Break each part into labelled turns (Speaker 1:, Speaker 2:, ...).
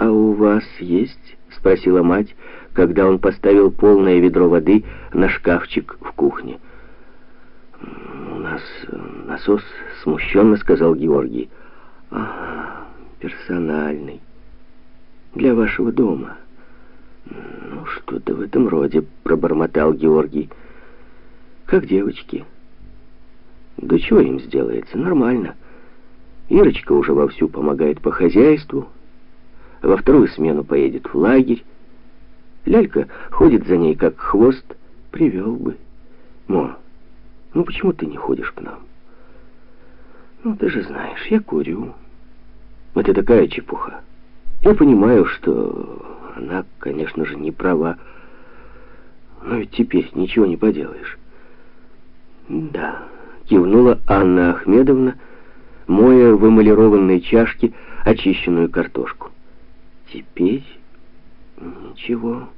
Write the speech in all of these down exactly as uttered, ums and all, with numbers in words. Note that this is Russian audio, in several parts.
Speaker 1: «А у вас есть?» — спросила мать, когда он поставил полное ведро воды на шкафчик в кухне. «У нас насос», — смущенно сказал Георгий. «Ага, персональный. Для вашего дома». «Ну, что-то в этом роде», — пробормотал Георгий. «Как девочки». «Да чего им сделается? Нормально. Ирочка уже вовсю помогает по хозяйству. Во вторую смену поедет в лагерь. Лялька ходит за ней, как хвост. Привел бы. Мо, ну почему ты не ходишь к нам?» «Ну, ты же знаешь, я курю». «Это такая чепуха. Я понимаю, что она, конечно же, не права. Но ведь теперь ничего не поделаешь». «Да», — кивнула Анна Ахмедовна, моя в эмалированной чашке очищенную картошку. «Теперь ничего.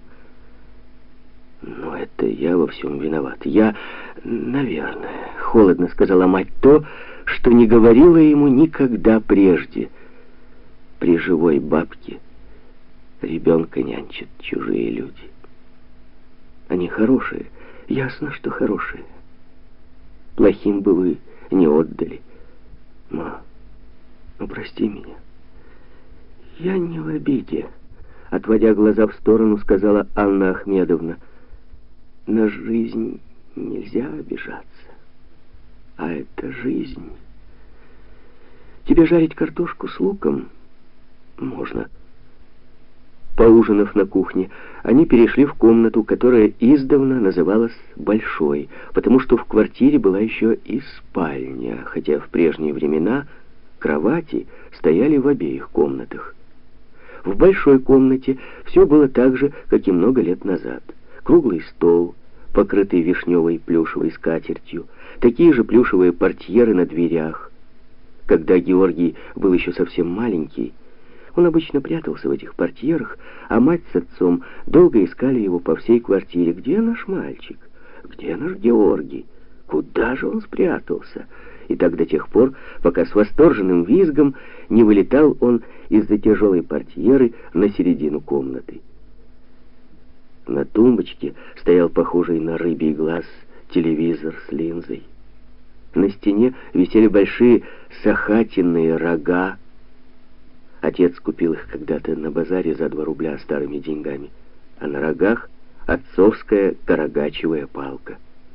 Speaker 1: Но это я во всем виноват. Я, наверное, холодно сказала мать то, что не говорила ему никогда прежде. При живой бабке ребенка нянчат чужие люди. Они хорошие, ясно, что хорошие. Плохим бы вы не отдали. Ма, ну прости меня. Я не в обиде», — отводя глаза в сторону, сказала Анна Ахмедовна. «На жизнь нельзя обижаться. А это жизнь. Тебе жарить картошку с луком? Можно». Поужинав на кухне, они перешли в комнату, которая издавна называлась «большой», потому что в квартире была еще и спальня, хотя в прежние времена кровати стояли в обеих комнатах. В большой комнате все было так же, как и много лет назад. Круглый стол, покрытый вишневой плюшевой скатертью, такие же плюшевые портьеры на дверях. Когда Георгий был еще совсем маленький, он обычно прятался в этих портьерах, а мать с отцом долго искали его по всей квартире. «Где наш мальчик? Где наш Георгий? Куда же он спрятался?» И так до тех пор, пока с восторженным визгом не вылетал он из-за тяжелой портьеры на середину комнаты. На тумбочке стоял похожий на рыбий глаз телевизор с линзой. На стене висели большие сахатинные рога. Отец купил их когда-то на базаре за два рубля старыми деньгами, а на рогах отцовская карагачевая палка.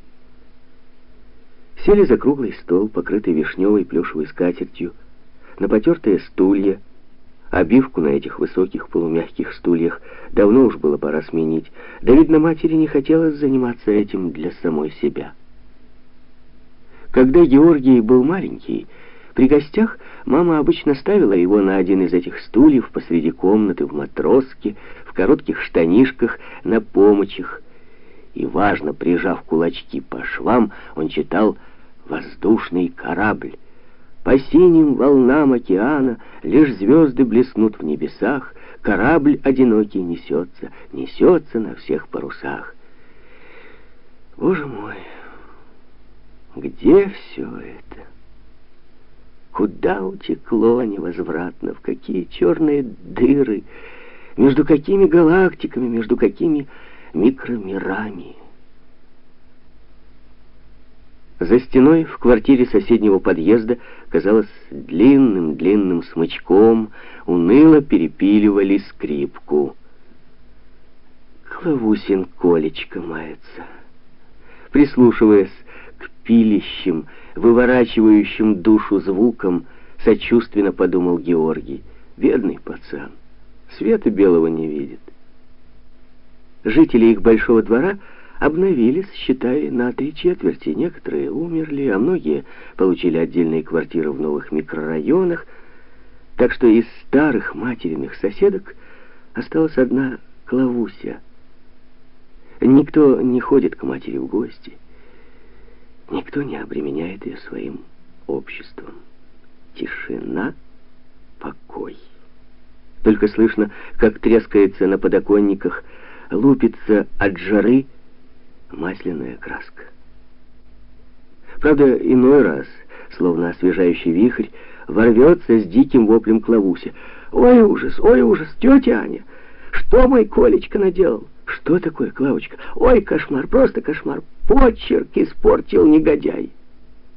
Speaker 1: Сели за круглый стол, покрытый вишневой плюшевой скатертью, на потертые стулья. Обивку на этих высоких полумягких стульях давно уж было пора сменить, да, видно, матери не хотелось заниматься этим для самой себя. Когда Георгий был маленький, при гостях мама обычно ставила его на один из этих стульев посреди комнаты в матроске, в коротких штанишках, на помочах. И, важно прижав кулачки по швам, он читал «Воздушный корабль». По синим волнам океана лишь звезды блеснут в небесах, корабль одинокий несется, несется на всех парусах. Боже мой, где все это? Куда утекло невозвратно, в какие черные дыры, между какими галактиками, между какими микромирами? За стеной в квартире соседнего подъезда, казалось, длинным-длинным смычком уныло перепиливали скрипку. Клавусин Колечка мается. Прислушиваясь к пилищим, выворачивающим душу звукам, сочувственно подумал Георгий. Бедный пацан, света белого не видит. Жители их большого двора обновились, считай, на три четверти. Некоторые умерли, а многие получили отдельные квартиры в новых микрорайонах. Так что из старых материных соседок осталась одна Клавуся. Никто не ходит к матери в гости. Никто не обременяет ее своим обществом. Тишина, покой. Только слышно, как трескается на подоконниках, лупится от жары масляная краска. Правда, иной раз, словно освежающий вихрь, ворвется с диким воплем Клавуся. «Ой, ужас! Ой, ужас! Тетя Аня! Что мой Колечка наделал?» «Что такое, Клавочка?» «Ой, кошмар! Просто кошмар! Почерк испортил негодяй!»